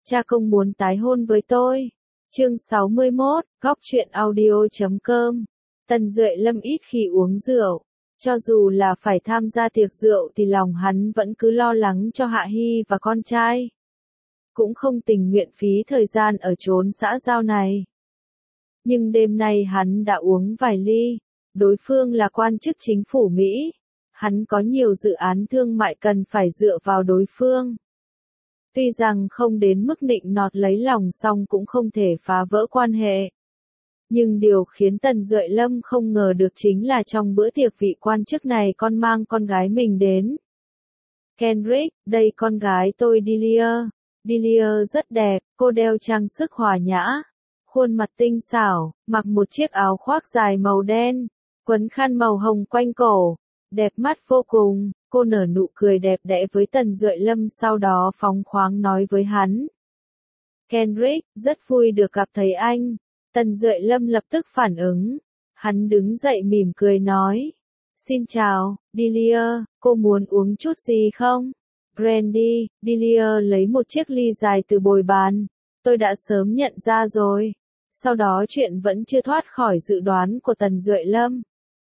Cha không muốn tái hôn với tôi. Chương 61, Góc truyện audio.com. Tần Duệ Lâm ít khi uống rượu. Cho dù là phải tham gia tiệc rượu thì lòng hắn vẫn cứ lo lắng cho Hạ Hy và con trai. Cũng không tình nguyện phí thời gian ở chốn xã giao này. Nhưng đêm nay hắn đã uống vài ly. Đối phương là quan chức chính phủ Mỹ. Hắn có nhiều dự án thương mại cần phải dựa vào đối phương. Tuy rằng không đến mức nịnh nọt lấy lòng song cũng không thể phá vỡ quan hệ. Nhưng điều khiến Tần Duệ Lâm không ngờ được chính là trong bữa tiệc vị quan chức này còn mang con gái mình đến. Kendrick, đây con gái tôi Delia. Delia rất đẹp, cô đeo trang sức hòa nhã. Khuôn mặt tinh xảo, mặc một chiếc áo khoác dài màu đen, quấn khăn màu hồng quanh cổ. Đẹp mắt vô cùng, cô nở nụ cười đẹp đẽ với Tần Duệ Lâm sau đó phóng khoáng nói với hắn. Kendrick, rất vui được gặp thấy anh. Tần Duệ Lâm lập tức phản ứng. Hắn đứng dậy mỉm cười nói. Xin chào, Delia, cô muốn uống chút gì không? Brandy, Delia lấy một chiếc ly dài từ bồi bàn. Tôi đã sớm nhận ra rồi. Sau đó chuyện vẫn chưa thoát khỏi dự đoán của Tần Duệ Lâm.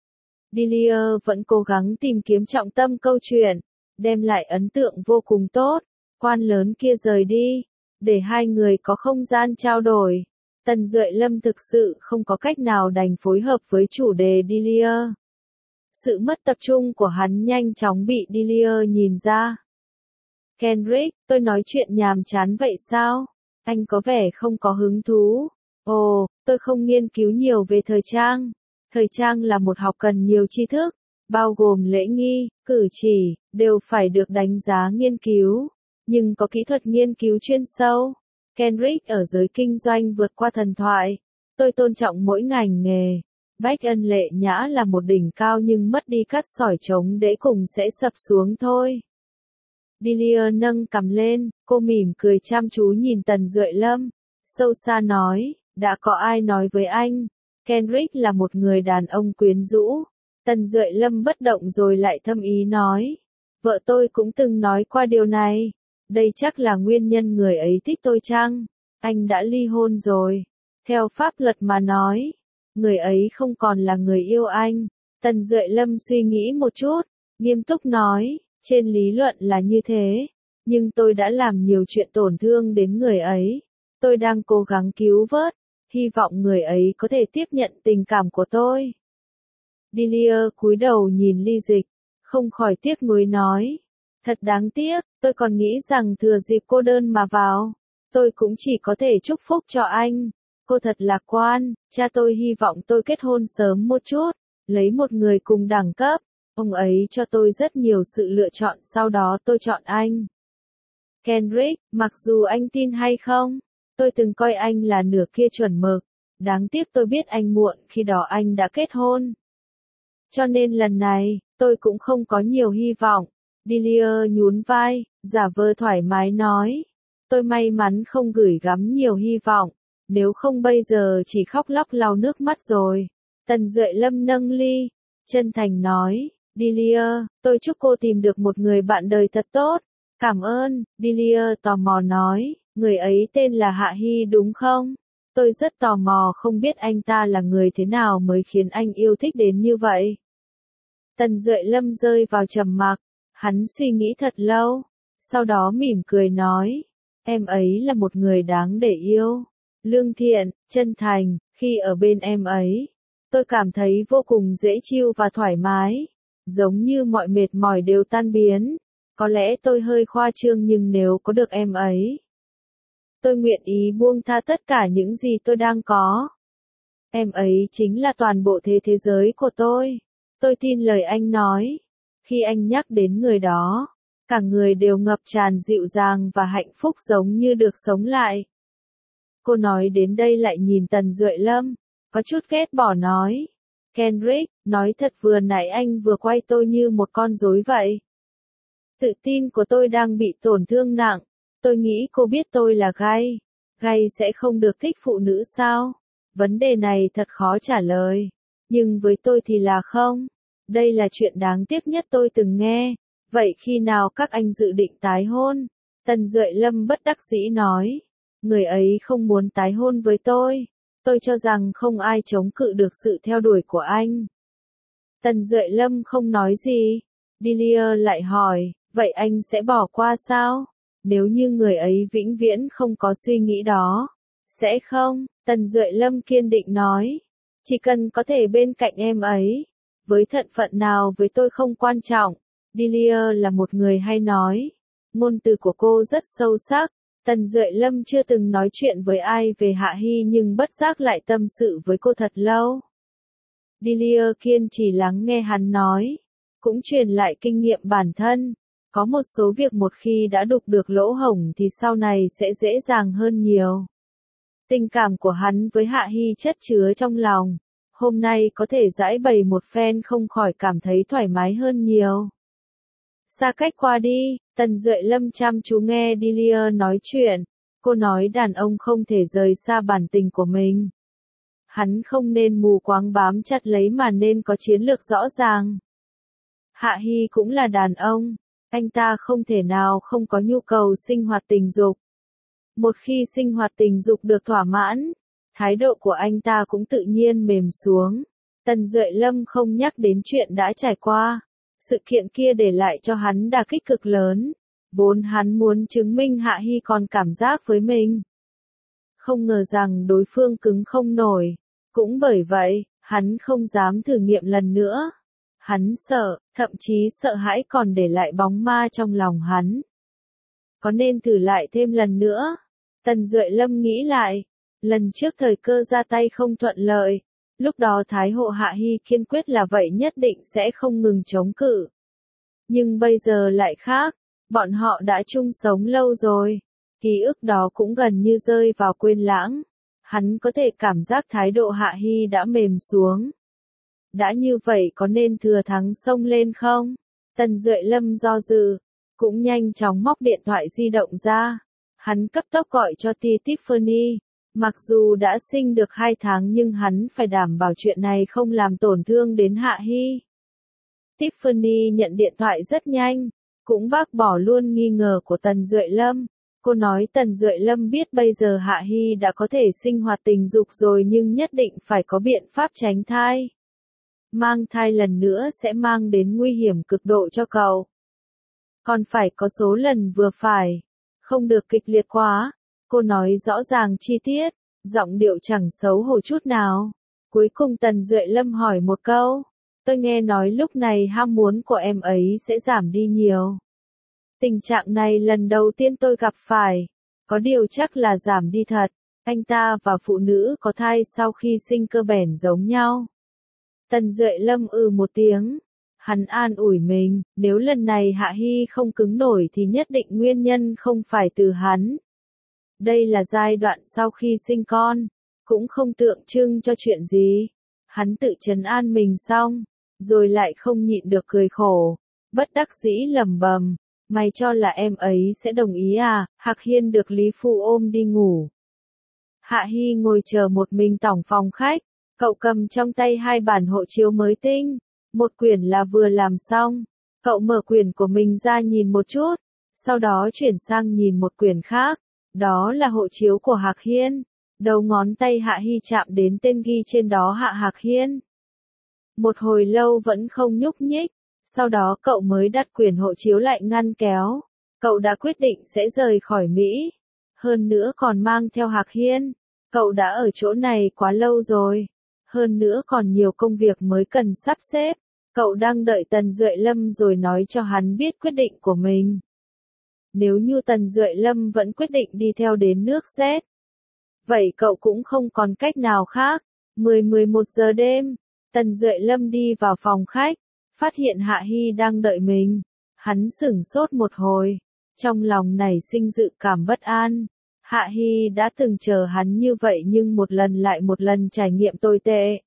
Delia vẫn cố gắng tìm kiếm trọng tâm câu chuyện, đem lại ấn tượng vô cùng tốt. Quan lớn kia rời đi, để hai người có không gian trao đổi. Tần Duệ Lâm thực sự không có cách nào đành phối hợp với chủ đề Delia. Sự mất tập trung của hắn nhanh chóng bị Delia nhìn ra. Kendrick, tôi nói chuyện nhàm chán vậy sao? Anh có vẻ không có hứng thú. Ồ, tôi không nghiên cứu nhiều về thời trang. Thời trang là một học cần nhiều tri thức, bao gồm lễ nghi, cử chỉ, đều phải được đánh giá nghiên cứu. Nhưng có kỹ thuật nghiên cứu chuyên sâu. Kendrick ở giới kinh doanh vượt qua thần thoại. Tôi tôn trọng mỗi ngành nghề. Bách Ân Lệ Nhã là một đỉnh cao nhưng mất đi cát sỏi trống để cùng sẽ sập xuống thôi. Delia nâng cằm lên, cô mỉm cười chăm chú nhìn Tần Duệ Lâm. Sâu xa nói, đã có ai nói với anh? Kendrick là một người đàn ông quyến rũ. Tần Duệ Lâm bất động rồi lại thâm ý nói. Vợ tôi cũng từng nói qua điều này. Đây chắc là nguyên nhân người ấy thích tôi chăng? Anh đã ly hôn rồi. Theo pháp luật mà nói, người ấy không còn là người yêu anh. Tần Duệ Lâm suy nghĩ một chút, nghiêm túc nói, trên lý luận là như thế. Nhưng tôi đã làm nhiều chuyện tổn thương đến người ấy. Tôi đang cố gắng cứu vớt. Hy vọng người ấy có thể tiếp nhận tình cảm của tôi. Delia cúi đầu nhìn ly dịch, không khỏi tiếc nuối nói. Thật đáng tiếc, tôi còn nghĩ rằng thừa dịp cô đơn mà vào. Tôi cũng chỉ có thể chúc phúc cho anh. Cô thật lạc quan, cha tôi hy vọng tôi kết hôn sớm một chút, lấy một người cùng đẳng cấp. Ông ấy cho tôi rất nhiều sự lựa chọn sau đó tôi chọn anh. Kendrick, mặc dù anh tin hay không, tôi từng coi anh là nửa kia chuẩn mực. Đáng tiếc tôi biết anh muộn khi đó anh đã kết hôn. Cho nên lần này, tôi cũng không có nhiều hy vọng. Delia nhún vai, giả vờ thoải mái nói. Tôi may mắn không gửi gắm nhiều hy vọng. Nếu không bây giờ chỉ khóc lóc lau nước mắt rồi. Tần Duệ Lâm nâng ly, chân thành nói. Delia, tôi chúc cô tìm được một người bạn đời thật tốt. Cảm ơn, Delia tò mò nói. Người ấy tên là Hạ Hy đúng không? Tôi rất tò mò không biết anh ta là người thế nào mới khiến anh yêu thích đến như vậy. Tần Duệ Lâm rơi vào trầm mặc, hắn suy nghĩ thật lâu, sau đó mỉm cười nói, em ấy là một người đáng để yêu, lương thiện, chân thành, khi ở bên em ấy, tôi cảm thấy vô cùng dễ chịu và thoải mái, giống như mọi mệt mỏi đều tan biến, có lẽ tôi hơi khoa trương nhưng nếu có được em ấy, tôi nguyện ý buông tha tất cả những gì tôi đang có. Em ấy chính là toàn bộ thế giới của tôi. Tôi tin lời anh nói. Khi anh nhắc đến người đó, cả người đều ngập tràn dịu dàng và hạnh phúc giống như được sống lại. Cô nói đến đây lại nhìn Tần Duệ Lâm, có chút ghét bỏ nói. Kendrick, nói thật vừa nãy anh vừa quay tôi như một con rối vậy. Tự tin của tôi đang bị tổn thương nặng. Tôi nghĩ cô biết tôi là gay. Gay sẽ không được thích phụ nữ sao? Vấn đề này thật khó trả lời. Nhưng với tôi thì là không. Đây là chuyện đáng tiếc nhất tôi từng nghe. Vậy khi nào các anh dự định tái hôn? Tần Duệ Lâm bất đắc dĩ nói. Người ấy không muốn tái hôn với tôi. Tôi cho rằng không ai chống cự được sự theo đuổi của anh. Tần Duệ Lâm không nói gì. Delia lại hỏi, vậy anh sẽ bỏ qua sao? Nếu như người ấy vĩnh viễn không có suy nghĩ đó. Sẽ không, Tần Duệ Lâm kiên định nói. Chỉ cần có thể bên cạnh em ấy. Với thân phận nào với tôi không quan trọng. Delia là một người hay nói. Ngôn từ của cô rất sâu sắc. Tần Duệ Lâm chưa từng nói chuyện với ai về Hạ Hy nhưng bất giác lại tâm sự với cô thật lâu. Delia kiên trì lắng nghe hắn nói. Cũng truyền lại kinh nghiệm bản thân. Có một số việc một khi đã đục được lỗ hổng thì sau này sẽ dễ dàng hơn nhiều. Tình cảm của hắn với Hạ Hy chất chứa trong lòng. Hôm nay có thể giải bày một phen không khỏi cảm thấy thoải mái hơn nhiều. Xa cách qua đi, Tần Duệ Lâm chăm chú nghe Delia nói chuyện. Cô nói đàn ông không thể rời xa bản tình của mình. Hắn không nên mù quáng bám chặt lấy mà nên có chiến lược rõ ràng. Hạ Hy cũng là đàn ông. Anh ta không thể nào không có nhu cầu sinh hoạt tình dục. Một khi sinh hoạt tình dục được thỏa mãn, thái độ của anh ta cũng tự nhiên mềm xuống. Tần Duệ Lâm không nhắc đến chuyện đã trải qua. Sự kiện kia để lại cho hắn đả kích cực lớn. Vốn hắn muốn chứng minh Hạ Hy còn cảm giác với mình. Không ngờ rằng đối phương cứng không nổi. Cũng bởi vậy, hắn không dám thử nghiệm lần nữa. Hắn sợ, thậm chí sợ hãi còn để lại bóng ma trong lòng hắn. Có nên thử lại thêm lần nữa? Tần Duệ Lâm nghĩ lại. Lần trước thời cơ ra tay không thuận lợi. Lúc đó Thái Hộ Hạ Hy kiên quyết là vậy nhất định sẽ không ngừng chống cự. Nhưng bây giờ lại khác. Bọn họ đã chung sống lâu rồi. Ký ức đó cũng gần như rơi vào quên lãng. Hắn có thể cảm giác thái độ Hạ Hy đã mềm xuống. Đã như vậy có nên thừa thắng xông lên không? Tần Duệ Lâm do dự. Cũng nhanh chóng móc điện thoại di động ra. Hắn cấp tốc gọi cho Tiffany. Mặc dù đã sinh được 2 tháng nhưng hắn phải đảm bảo chuyện này không làm tổn thương đến Hạ Hy. Tiffany nhận điện thoại rất nhanh. Cũng bác bỏ luôn nghi ngờ của Tần Duệ Lâm. Cô nói Tần Duệ Lâm biết bây giờ Hạ Hy đã có thể sinh hoạt tình dục rồi nhưng nhất định phải có biện pháp tránh thai. Mang thai lần nữa sẽ mang đến nguy hiểm cực độ cho cậu. Còn phải có số lần vừa phải. Không được kịch liệt quá. Cô nói rõ ràng chi tiết. Giọng điệu chẳng xấu hổ chút nào. Cuối cùng Tần Duệ Lâm hỏi một câu. Tôi nghe nói lúc này ham muốn của em ấy sẽ giảm đi nhiều. Tình trạng này lần đầu tiên tôi gặp phải. Có điều chắc là giảm đi thật. Anh ta và phụ nữ có thai sau khi sinh cơ bản giống nhau. Tần Duệ Lâm một tiếng. Hắn an ủi mình, nếu lần này Hạ Hy không cứng nổi thì nhất định nguyên nhân không phải từ hắn. Đây là giai đoạn sau khi sinh con, cũng không tượng trưng cho chuyện gì. Hắn tự trấn an mình xong, rồi lại không nhịn được cười khổ, bất đắc dĩ lẩm bẩm, mày cho là em ấy sẽ đồng ý à? Hạc Hiên được Lý Phu ôm đi ngủ. Hạ Hy ngồi chờ một mình tỏng phòng khách, cậu cầm trong tay 2 bản hộ chiếu mới tinh, một quyển là vừa làm xong. Cậu mở quyển của mình ra nhìn một chút, sau đó chuyển sang nhìn một quyển khác. Đó là hộ chiếu của Hạc Hiên. Đầu ngón tay Hạ Hy chạm đến tên ghi trên đó Hạ Hạc Hiên. Một hồi lâu vẫn không nhúc nhích. Sau đó cậu mới đặt quyển hộ chiếu lại ngăn kéo. Cậu đã quyết định sẽ rời khỏi Mỹ. Hơn nữa còn mang theo Hạc Hiên. Cậu đã ở chỗ này quá lâu rồi. Hơn nữa còn nhiều công việc mới cần sắp xếp. Cậu đang đợi Tần Duệ Lâm rồi nói cho hắn biết quyết định của mình. Nếu như Tần Duệ Lâm vẫn quyết định đi theo đến nước Z. Vậy cậu cũng không còn cách nào khác. 10-11 giờ đêm. Tần Duệ Lâm đi vào phòng khách. Phát hiện Hạ Hy đang đợi mình. Hắn sửng sốt một hồi. Trong lòng nảy sinh dự cảm bất an. Hạ Hy đã từng chờ hắn như vậy nhưng một lần lại một lần trải nghiệm tồi tệ.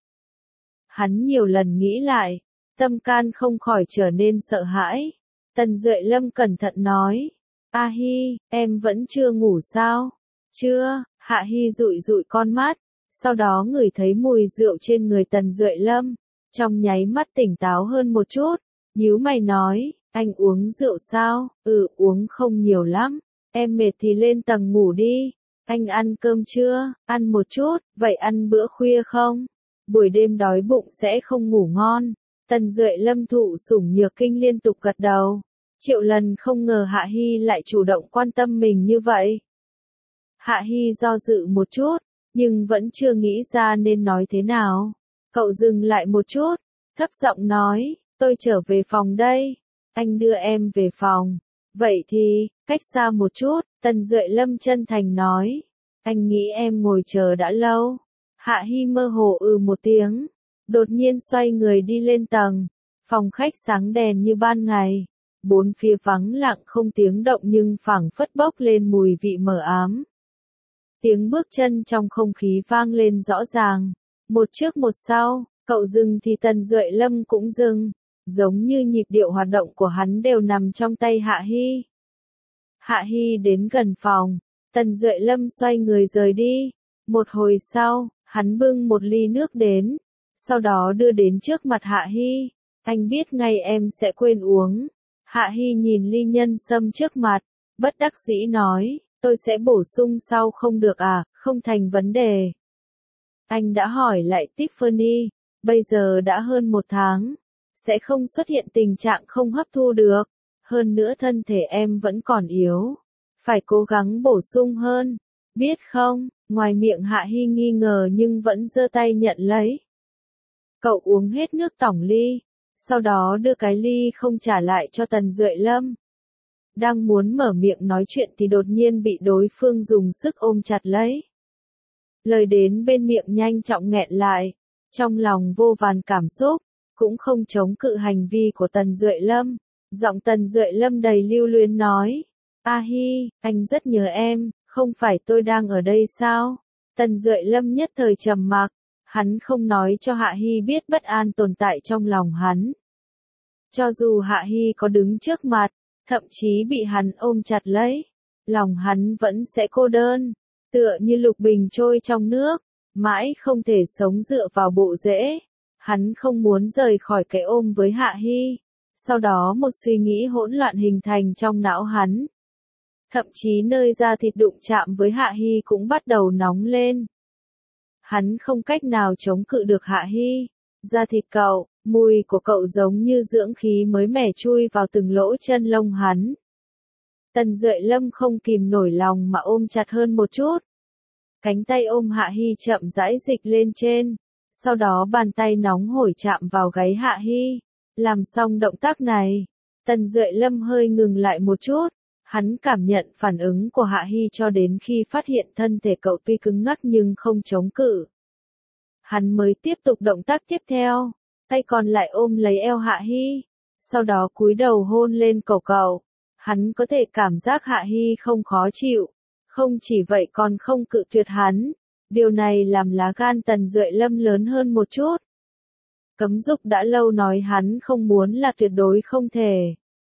Hắn nhiều lần nghĩ lại. Tâm can không khỏi trở nên sợ hãi. Tần Duệ Lâm cẩn thận nói. A Hy, em vẫn chưa ngủ sao? Chưa, Hạ Hy dụi dụi con mắt. Sau đó ngửi thấy mùi rượu trên người Tần Duệ Lâm. Trong nháy mắt tỉnh táo hơn một chút. Nhíu mày nói, anh uống rượu sao? Uống không nhiều lắm. Em mệt thì lên tầng ngủ đi. Anh ăn cơm chưa? Ăn một chút, vậy ăn bữa khuya không? Buổi đêm đói bụng sẽ không ngủ ngon. Tần Duệ Lâm thụ sủng nhược kinh liên tục gật đầu. Triệu Lần không ngờ Hạ Hy lại chủ động quan tâm mình như vậy. Hạ Hy do dự một chút, nhưng vẫn chưa nghĩ ra nên nói thế nào. Cậu dừng lại một chút, thấp giọng nói, tôi trở về phòng đây. Anh đưa em về phòng. Vậy thì, cách xa một chút, Tần Duệ Lâm chân thành nói. Anh nghĩ em ngồi chờ đã lâu. Hạ Hy mơ hồ một tiếng. Đột nhiên xoay người đi lên tầng. Phòng khách sáng đèn như ban ngày. Bốn phía vắng lặng không tiếng động nhưng phảng phất bốc lên mùi vị mờ ám. Tiếng bước chân trong không khí vang lên rõ ràng. Một trước một sau, cậu dừng thì Tần Duệ Lâm cũng dừng. Giống như nhịp điệu hoạt động của hắn đều nằm trong tay Hạ Hy. Hạ Hy đến gần phòng. Tần Duệ Lâm xoay người rời đi. Một hồi sau, hắn bưng một ly nước đến. Sau đó đưa đến trước mặt Hạ Hy. Anh biết ngay em sẽ quên uống. Hạ Hy nhìn ly nhân sâm trước mặt. Bất đắc dĩ nói, tôi sẽ bổ sung sau không được à, không thành vấn đề. Anh đã hỏi lại Tiffany. Bây giờ đã hơn 1 tháng. Sẽ không xuất hiện tình trạng không hấp thu được. Hơn nữa thân thể em vẫn còn yếu. Phải cố gắng bổ sung hơn. Biết không, ngoài miệng Hạ Hy nghi ngờ nhưng vẫn giơ tay nhận lấy. Cậu uống hết nước tỏng ly. Sau đó đưa cái ly không trả lại cho Tần Duệ Lâm. Đang muốn mở miệng nói chuyện thì đột nhiên bị đối phương dùng sức ôm chặt lấy. Lời đến bên miệng nhanh chóng nghẹn lại. Trong lòng vô vàn cảm xúc. Cũng không chống cự hành vi của Tần Duệ Lâm. Giọng Tần Duệ Lâm đầy lưu luyến nói. A Hy, anh rất nhớ em, không phải tôi đang ở đây sao? Tần Duệ Lâm nhất thời trầm mặc. Hắn không nói cho Hạ Hy biết bất an tồn tại trong lòng hắn. Cho dù Hạ Hy có đứng trước mặt, thậm chí bị hắn ôm chặt lấy, lòng hắn vẫn sẽ cô đơn, tựa như lục bình trôi trong nước, mãi không thể sống dựa vào bộ rễ. Hắn không muốn rời khỏi cái ôm với Hạ Hy. Sau đó một suy nghĩ hỗn loạn hình thành trong não hắn. Thậm chí nơi da thịt đụng chạm với Hạ Hy cũng bắt đầu nóng lên. Hắn không cách nào chống cự được Hạ Hy. Da thịt cậu, mùi của cậu giống như dưỡng khí mới mẻ chui vào từng lỗ chân lông hắn. Tần Duệ Lâm không kìm nổi lòng mà ôm chặt hơn một chút. Cánh tay ôm Hạ Hy chậm rãi dịch lên trên. Sau đó bàn tay nóng hổi chạm vào gáy Hạ Hy. Làm xong động tác này, Tần Duệ Lâm hơi ngừng lại một chút. Hắn cảm nhận phản ứng của Hạ Hy cho đến khi phát hiện thân thể cậu tuy cứng ngắc nhưng không chống cự. Hắn mới tiếp tục động tác tiếp theo, tay còn lại ôm lấy eo Hạ Hy, sau đó cúi đầu hôn lên cổ cậu. Hắn có thể cảm giác Hạ Hy không khó chịu, không chỉ vậy còn không cự tuyệt hắn. Điều này làm lá gan Tần Duệ Lâm lớn hơn một chút. Cấm dục đã lâu nói hắn không muốn là tuyệt đối không thể.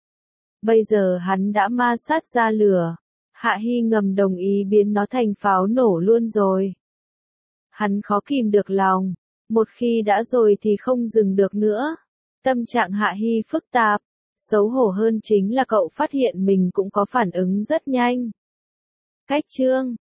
Bây giờ hắn đã ma sát ra lửa. Hạ Hy ngầm đồng ý biến nó thành pháo nổ luôn rồi. Hắn khó kìm được lòng. Một khi đã rồi thì không dừng được nữa. Tâm trạng Hạ Hy phức tạp. Xấu hổ hơn chính là cậu phát hiện mình cũng có phản ứng rất nhanh. Cách chương